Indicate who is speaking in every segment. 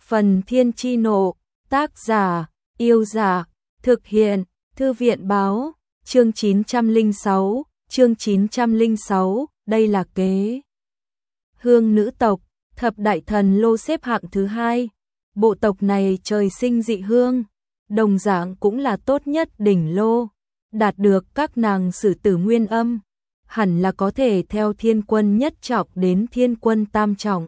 Speaker 1: Phần Thiên Chi Nộ, tác giả, Yêu Dạ, thực hiện, Thư viện Báo, chương 906, đây là Kế Hương nữ tộc, thập đại thần lô xếp hạng thứ 2. Bộ tộc này trời sinh dị hương, đồng dạng cũng là tốt nhất đỉnh lô, đạt được các nàng sử tử nguyên âm, hẳn là có thể theo thiên quân nhất trọng đến thiên quân tam trọng.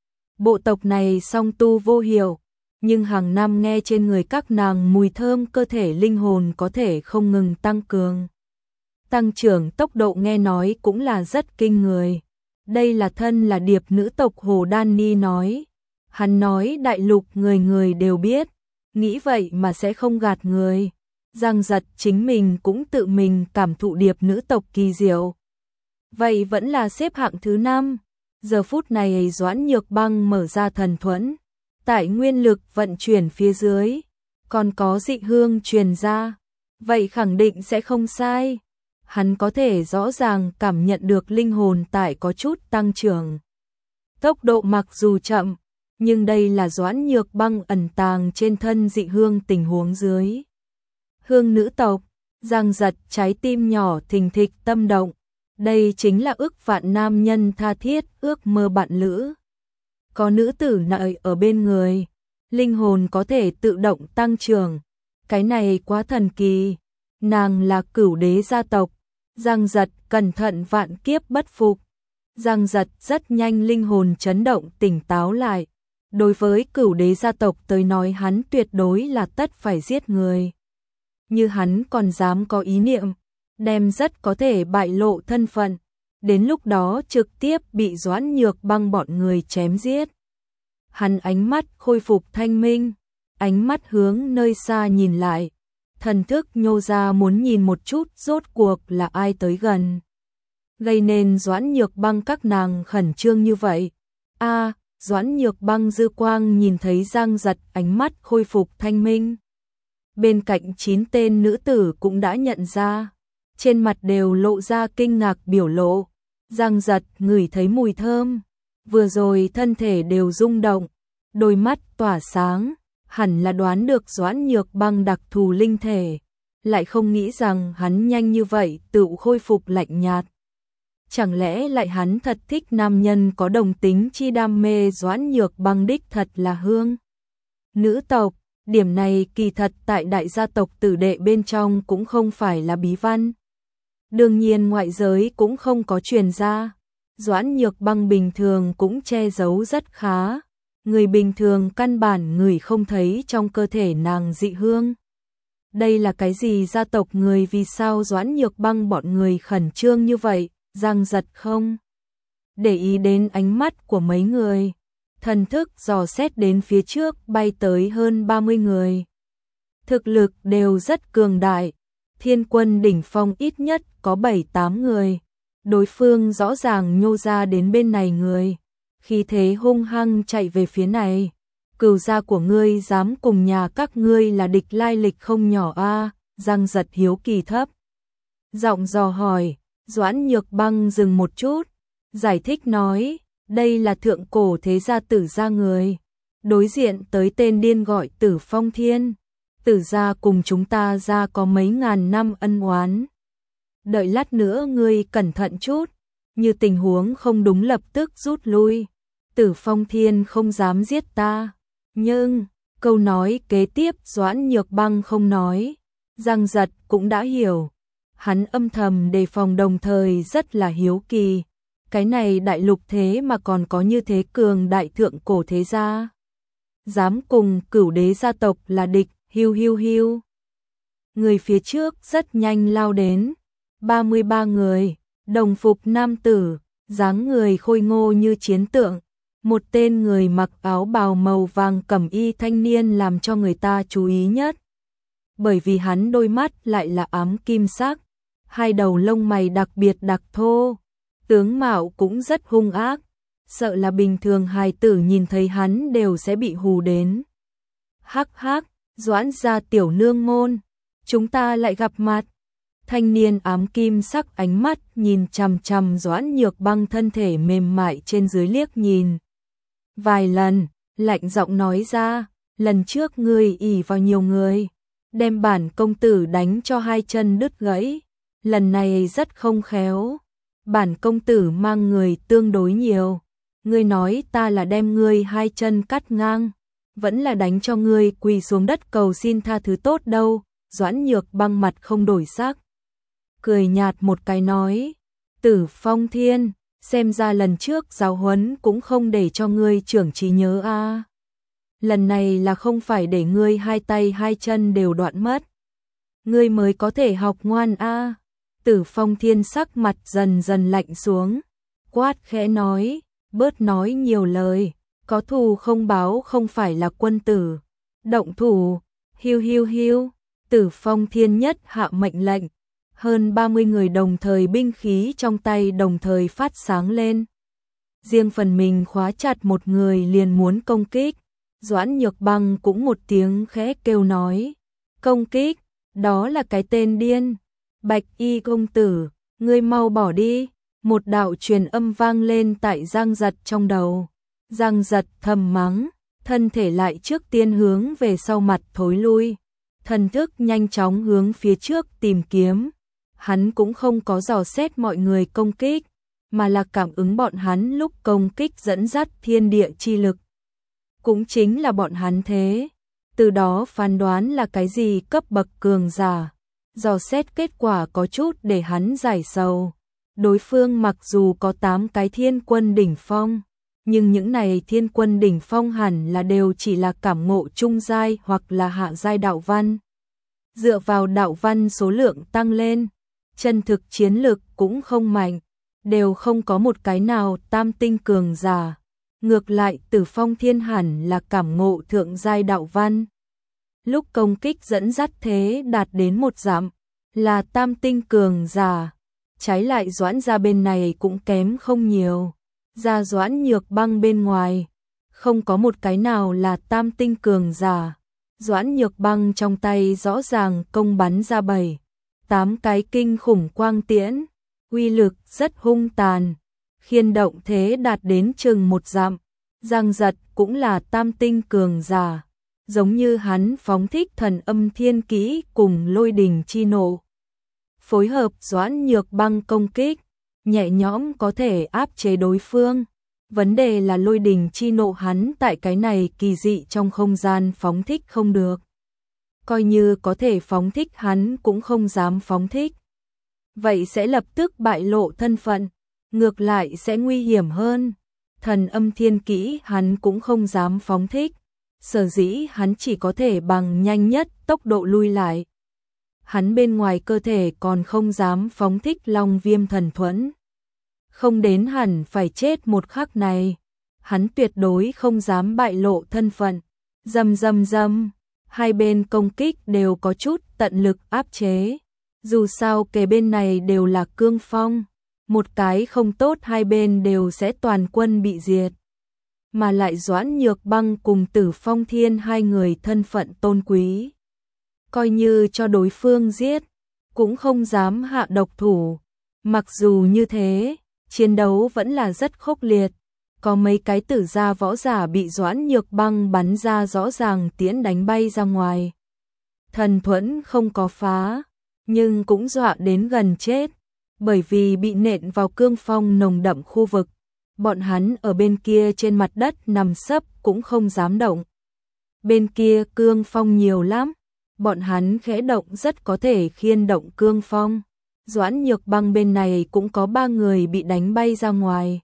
Speaker 1: Bộ tộc này song tu vô hiệu, nhưng hàng năm nghe trên người các nàng mùi thơm cơ thể linh hồn có thể không ngừng tăng cường. Tăng trưởng tốc độ nghe nói cũng là rất kinh người. Đây là thân là điệp nữ tộc Hồ Đan Ni nói. Hắn nói đại lục người người đều biết, nghĩ vậy mà sẽ không gạt người. Giang Giật chính mình cũng tự mình cảm thụ điệp nữ tộc kỳ diệu. Vậy vẫn là xếp hạng thứ 5. Giờ phút này Doãn Nhược Băng mở ra thần thuẫn, tại nguyên lực vận chuyển phía dưới, còn có dị hương truyền ra, vậy khẳng định sẽ không sai. Hắn có thể rõ ràng cảm nhận được linh hồn tại có chút tăng trưởng. Tốc độ mặc dù chậm, nhưng đây là Doãn Nhược Băng ẩn tàng trên thân dị hương tình huống dưới. Hương nữ tộc, Giang Giật trái tim nhỏ thình thịch tâm động. Đây chính là ước vạn nam nhân tha thiết ước mơ bạn lữ. Có nữ tử nợi ở bên người, linh hồn có thể tự động tăng trưởng. Cái này quá thần kỳ. Nàng là Cửu Đế gia tộc. Giang Giật cẩn thận vạn kiếp bất phục. Giang Giật rất nhanh linh hồn chấn động tỉnh táo lại. Đối với Cửu Đế gia tộc tới nói hắn tuyệt đối là tất phải giết người. Như hắn còn dám có ý niệm, đem rất có thể bại lộ thân phận, đến lúc đó trực tiếp bị Doãn Nhược Băng bọn người chém giết. Hắn ánh mắt khôi phục thanh minh, ánh mắt hướng nơi xa nhìn lại, thần thức nhô ra muốn nhìn một chút rốt cuộc là ai tới gần. Gây nên Doãn Nhược Băng các nàng khẩn trương như vậy. Doãn Nhược Băng dư quang nhìn thấy Giang Giật ánh mắt khôi phục thanh minh. Bên cạnh 9 tên nữ tử cũng đã nhận ra, trên mặt đều lộ ra kinh ngạc biểu lộ. Giang Giật ngửi thấy mùi thơm, vừa rồi thân thể đều rung động, đôi mắt tỏa sáng, hẳn là đoán được Doãn Nhược Băng đặc thù linh thể, lại không nghĩ rằng hắn nhanh như vậy tự khôi phục lạnh nhạt. Chẳng lẽ lại hắn thật thích nam nhân có đồng tính chi đam mê. Doãn Nhược Băng đích thật là hương nữ tộc, điểm này kỳ thật tại đại gia tộc tử đệ bên trong cũng không phải là bí văn. Đương nhiên ngoại giới cũng không có truyền ra. Doãn Nhược Băng bình thường cũng che giấu rất khá. Người bình thường căn bản người không thấy trong cơ thể nàng dị hương. Đây là cái gì gia tộc người, vì sao Doãn Nhược Băng bọn người khẩn trương như vậy? Giang Giật không để ý đến ánh mắt của mấy người. Thần thức dò xét đến phía trước bay tới hơn 30 người. Thực lực đều rất cường đại. Thiên quân đỉnh phong ít nhất có 7-8 người. Đối phương rõ ràng nhô ra đến bên này người. Khí thế hung hăng chạy về phía này. Cửu gia của ngươi dám cùng nhà các ngươi là địch, lai lịch không nhỏ a. Giang Giật hiếu kỳ thấp giọng dò hỏi. Doãn Nhược Băng dừng một chút, giải thích nói, đây là thượng cổ thế gia Tử gia người. Đối diện tới tên điên gọi Tử Phong Thiên. Tử gia cùng chúng ta gia có mấy ngàn năm ân oán. Đợi lát nữa ngươi cẩn thận chút, như tình huống không đúng lập tức rút lui. Tử Phong Thiên không dám giết ta. Nhưng, câu nói kế tiếp Doãn Nhược Băng không nói. Giang Giật cũng đã hiểu. Hắn âm thầm đề phòng đồng thời rất là hiếu kỳ. Cái này đại lục thế mà còn có như thế cường đại thượng cổ thế gia. Dám cùng Cửu Đế gia tộc là địch, hiu hiu hiu. Người phía trước rất nhanh lao đến. 33 người, đồng phục nam tử, dáng người khôi ngô như chiến tượng. Một tên người mặc áo bào màu vàng cẩm y thanh niên làm cho người ta chú ý nhất. Bởi vì hắn đôi mắt lại là ám kim sắc. Hai đầu lông mày đặc biệt đặc thô, tướng mạo cũng rất hung ác, sợ là bình thường hài tử nhìn thấy hắn đều sẽ bị hù đến. Hắc hắc, Doãn gia tiểu nương môn, chúng ta lại gặp mặt. Thanh niên ám kim sắc ánh mắt nhìn chằm chằm Doãn Nhược Băng thân thể mềm mại trên dưới liếc nhìn vài lần, lạnh giọng nói ra, lần trước ngươi ỷ vào nhiều người, đem bản công tử đánh cho hai chân đứt gãy, lần này rất không khéo, bản công tử mang người tương đối nhiều, ngươi nói ta là đem ngươi hai chân cắt ngang, vẫn là đánh cho ngươi quỳ xuống đất cầu xin tha thứ tốt đâu. Doãn Nhược Băng mặt không đổi sắc, cười nhạt một cái nói, Tử Phong Thiên, xem ra lần trước giáo huấn cũng không để cho ngươi trưởng trí nhớ a. Lần này là không phải để ngươi hai tay hai chân đều đoạn mất, ngươi mới có thể học ngoan a. Tử Phong Thiên sắc mặt dần dần lạnh xuống, quát khẽ nói, bớt nói nhiều lời, có thù không báo không phải là quân tử, động thủ, hiu hiu hiu. Tử Phong Thiên nhất hạ mệnh lệnh, hơn 30 người đồng thời binh khí trong tay đồng thời phát sáng lên. Riêng phần mình khóa chặt một người liền muốn công kích, Doãn Nhược Băng cũng một tiếng khẽ kêu nói, công kích, đó là cái tên điên, Bạch Y công tử, ngươi mau bỏ đi, một đạo truyền âm vang lên tại Giang Giật trong đầu. Giang Giật thầm mắng, thân thể lại trước tiên hướng về sau mặt thối lui. Thần thức nhanh chóng hướng phía trước tìm kiếm, hắn cũng không có dò xét mọi người công kích, mà là cảm ứng bọn hắn lúc công kích dẫn dắt thiên địa chi lực. Cũng chính là bọn hắn thế, từ đó phán đoán là cái gì cấp bậc cường giả, dò xét kết quả có chút để hắn giải sầu. Đối phương mặc dù có 8 cái thiên quân đỉnh phong, nhưng những này thiên quân đỉnh phong hẳn là đều chỉ là cảm ngộ trung giai hoặc là hạ giai đạo văn. Dựa vào đạo văn số lượng tăng lên, chân thực chiến lực cũng không mạnh, đều không có một cái nào tam tinh cường giả. Ngược lại Tử Phong Thiên hẳn là cảm ngộ thượng giai đạo văn. Lúc công kích dẫn dắt thế đạt đến 1 dặm, là tam tinh cường giả. Trái lại Doãn gia bên này cũng kém không nhiều. Ra Doãn Nhược Băng bên ngoài, không có một cái nào là tam tinh cường giả. Doãn Nhược Băng trong tay rõ ràng công bắn ra 7-8 cái kinh khủng quang tiễn, uy lực rất hung tàn, khiên động thế đạt đến chừng 1 dặm. Giang Giật cũng là tam tinh cường giả, giống như hắn phóng thích thần âm thiên kỹ cùng lôi đình chi nộ. Phối hợp Doãn Nhược Băng công kích, nhẹ nhõm có thể áp chế đối phương. Vấn đề là lôi đình chi nộ hắn tại cái này kỳ dị trong không gian phóng thích không được. Coi như có thể phóng thích hắn cũng không dám phóng thích. Vậy sẽ lập tức bại lộ thân phận, ngược lại sẽ nguy hiểm hơn. Thần âm thiên kỹ hắn cũng không dám phóng thích, sở dĩ hắn chỉ có thể bằng nhanh nhất tốc độ lui lại. Hắn bên ngoài cơ thể còn không dám phóng thích Long Viêm thần thuẫn. Không đến hẳn phải chết một khắc này, hắn tuyệt đối không dám bại lộ thân phận. Rầm rầm rầm, hai bên công kích đều có chút tận lực áp chế. Dù sao kề bên này đều là cương phong, một cái không tốt hai bên đều sẽ toàn quân bị diệt. Mà lại Doãn Nhược Băng cùng Tử Phong Thiên hai người thân phận tôn quý, coi như cho đối phương giết, cũng không dám hạ độc thủ. Mặc dù như thế, chiến đấu vẫn là rất khốc liệt, có mấy cái tử gia võ giả bị Doãn Nhược Băng bắn ra rõ ràng tiễn đánh bay ra ngoài. Thần thuẫn không có phá, nhưng cũng dọa đến gần chết, bởi vì bị nện vào cương phong nồng đậm khu vực. Bọn hắn ở bên kia trên mặt đất nằm sấp cũng không dám động. Bên kia cương phong nhiều lắm, bọn hắn khẽ động rất có thể khiên động cương phong. Doãn Nhược Băng bên này cũng có 3 người bị đánh bay ra ngoài.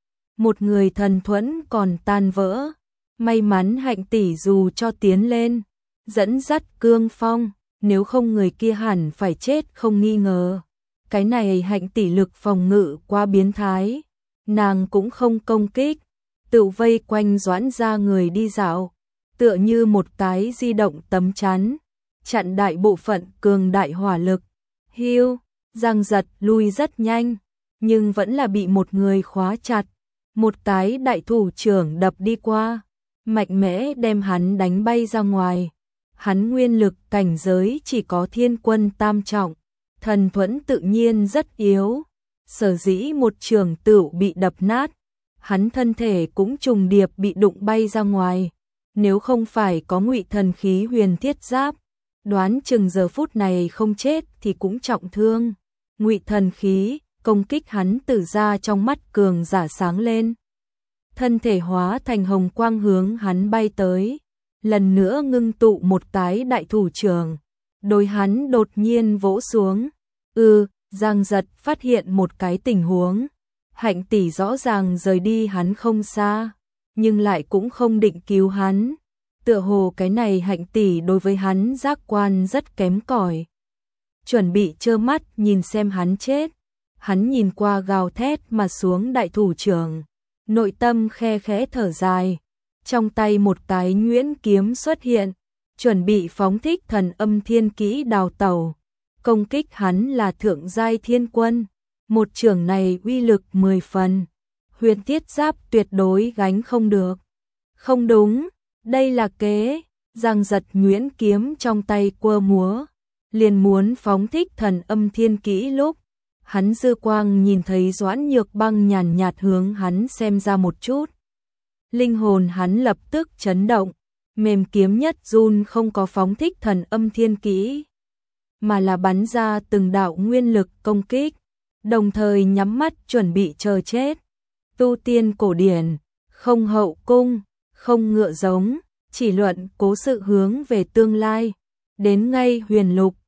Speaker 1: Một người thần thuẫn còn tan vỡ, may mắn Hạnh tỷ dù cho tiến lên, dẫn dắt cương phong, nếu không người kia hẳn phải chết không nghi ngờ. Cái này Hạnh tỷ lực phòng ngự quá biến thái, nàng cũng không công kích, tự vây quanh Doãn gia người đi dạo, tựa như một cái di động tấm chắn, chặn đại bộ phận cường đại hỏa lực. Hiu, Giang Giật lui rất nhanh, nhưng vẫn là bị một người khóa chặt. Một cái đại thủ trưởng đập đi qua, mạnh mẽ đem hắn đánh bay ra ngoài. Hắn nguyên lực cảnh giới chỉ có thiên quân tam trọng, thần thuẫn tự nhiên rất yếu, sở dĩ một trường tựu bị đập nát. hắn thân thể cũng trùng điệp bị đụng bay ra ngoài. Nếu không phải có ngụy thần khí huyền thiết giáp, đoán chừng giờ phút này không chết thì cũng trọng thương. Ngụy thần khí, công kích hắn từ ra trong mắt cường giả sáng lên. Thân thể hóa thành hồng quang hướng hắn bay tới, lần nữa ngưng tụ một cái đại thủ trưởng, đối hắn đột nhiên vỗ xuống. Giang Giật phát hiện một cái tình huống, Hạnh tỷ rõ ràng rời đi hắn không xa, nhưng lại cũng không định cứu hắn. Tựa hồ cái này Hạnh tỷ đối với hắn giác quan rất kém cỏi. Chuẩn bị trơ mắt nhìn xem hắn chết. Hắn nhìn qua gào thét mà xuống đại thủ trưởng, nội tâm khe khẽ thở dài, trong tay một cái nhuyễn kiếm xuất hiện, chuẩn bị phóng thích thần âm thiên kỹ đào tẩu. Công kích hắn là thượng giai thiên quân, một trường này uy lực 10 phần, huyền thiết giáp tuyệt đối gánh không được. Không đúng, đây là kế. Giang Giật nhuyễn kiếm trong tay quơ múa, liền muốn phóng thích thần âm thiên kỹ lúc hắn dư quang nhìn thấy Doãn Nhược Băng nhàn nhạt hướng hắn xem ra một chút. Linh hồn hắn lập tức chấn động, mềm kiếm nhất run không có phóng thích thần âm thiên kỹ, mà là bắn ra từng đạo nguyên lực công kích, đồng thời nhắm mắt chuẩn bị chờ chết. Tu tiên cổ điển, không hậu cung, không ngựa giống, chỉ luận cố sự hướng về tương lai. Đến ngay huyền lục,